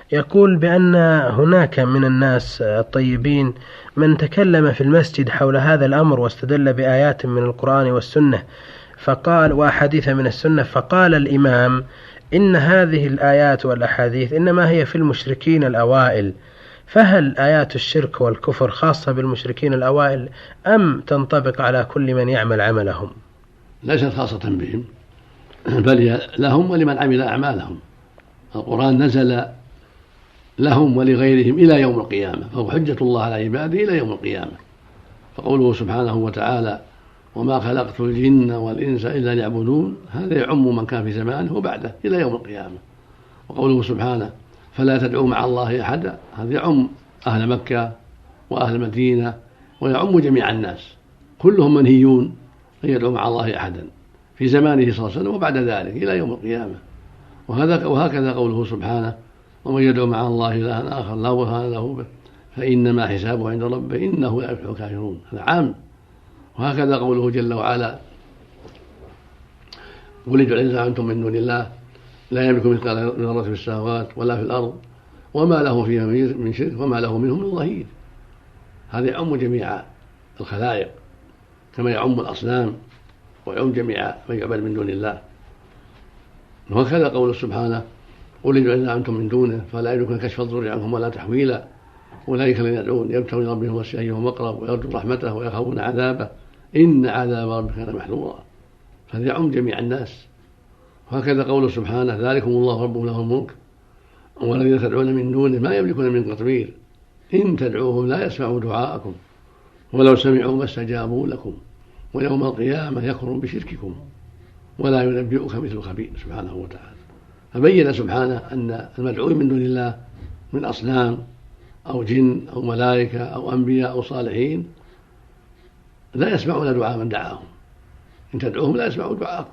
يقول بأن هناك من الناس الطيبين من تكلم في المسجد حول هذا الأمر واستدل بآيات من القرآن والسنة فقال وأحاديث من السنة، فقال الإمام إن هذه الآيات والأحاديث إنما هي في المشركين الأوائل، فهل آيات الشرك والكفر خاصة بالمشركين الأوائل أم تنطبق على كل من يعمل عملهم؟ ليست خاصة بهم، بل لهم ولمن عمل أعمالهم. القرآن نزل لهم ولغيرهم إلى يوم القيامة، فهو حجة الله على عباده إلى يوم القيامة. فقوله سبحانه وتعالى وما خلقت الجن والإنس إلا ليعبدون، هذا يعم من كان في زمانه وبعده إلى يوم القيامة. وقوله سبحانه فلا تدعوا مع الله أحدا، هذا يعم أهل مكة وأهل المدينة ويعم جميع الناس، كلهم منهيون أن يدعوا مع الله أحدا في زمانه صلى الله عليه وسلم وبعد ذلك إلى يوم القيامة. وهكذا قوله سبحانه ومن يدعو مع الله إلها آخر لا برهان له به فإنما حسابه عند ربه إنه لا يفلح الكافرون، هذا عام. وهكذا قوله جل وعلا قل ادعوا الذين زعمتم من دون الله لا يملك مثقال ذرة في السماوات ولا في الأرض وما له فيها من شرك وما له منهم من ظهير. هذا يعم جميع الخلائق كما يعم الأصنام ويعم جميع من يعبد من دون الله. وهكذا قوله سبحانه قل ادعوا الذين زعمتم من دونه فلا يملكون كشف الضر عنهم ولا تحويلا أولئك الذين يدعون يبتغون إلى ربهم الوسيلة أيهم أقرب ويرجون رحمته ويخافون عذابه إن عذاب ربك كان محذورا، فهذا يعم جميع الناس. وهكذا قوله سبحانه ذلكم الله ربكم له الملك والذين تدعون من دونه ما يملكون من قطمير إن تدعوهم لا يسمعوا دعاءكم ولو سمعوا ما استجابوا لكم ويوم القيامة يكفرون بشرككم ولا ينبئك مثل خبير سبحانه وتعالى. فبين سبحانه أن المدعوين من دون الله من أصنام أو جن أو ملائكة أو أنبياء أو صالحين لا يسمعون دعاء من دعاهم، إن تدعوهم لا يسمعوا دعاءكم،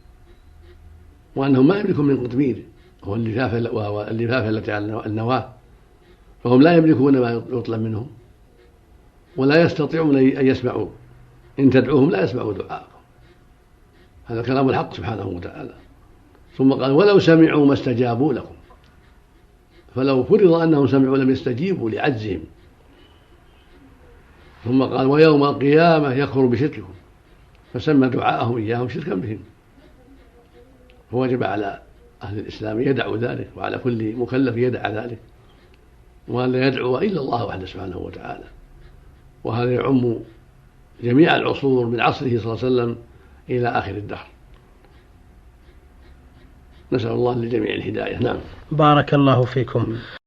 وأنهم ما يملكون من قطمير وهو اللفافة التي على النواة، فهم لا يملكون ما يطلب منهم ولا يستطيعون أن يسمعوا، إن تدعوهم لا يسمعوا دعاءكم. هذا كلام الحق سبحانه وتعالى. ثم قال ولو سمعوا ما استجابوا لكم، فلو فرض أنهم سمعوا لم يستجيبوا لعجزهم. ثم قال ويوم القيامة يكفر بشرككم، فسمى دعاءهم إياهم شركا بهم. فوجب على أهل الإسلام يدعوا ذلك وعلى كل مكلف يدعى ذلك وأن لا يدعو إلا الله وحده سبحانه وتعالى. وهذا يعم جميع العصور من عصره صلى الله عليه وسلم إلى آخر الدهر. نسأل الله للجميع الهداية. نعم. بارك الله فيكم.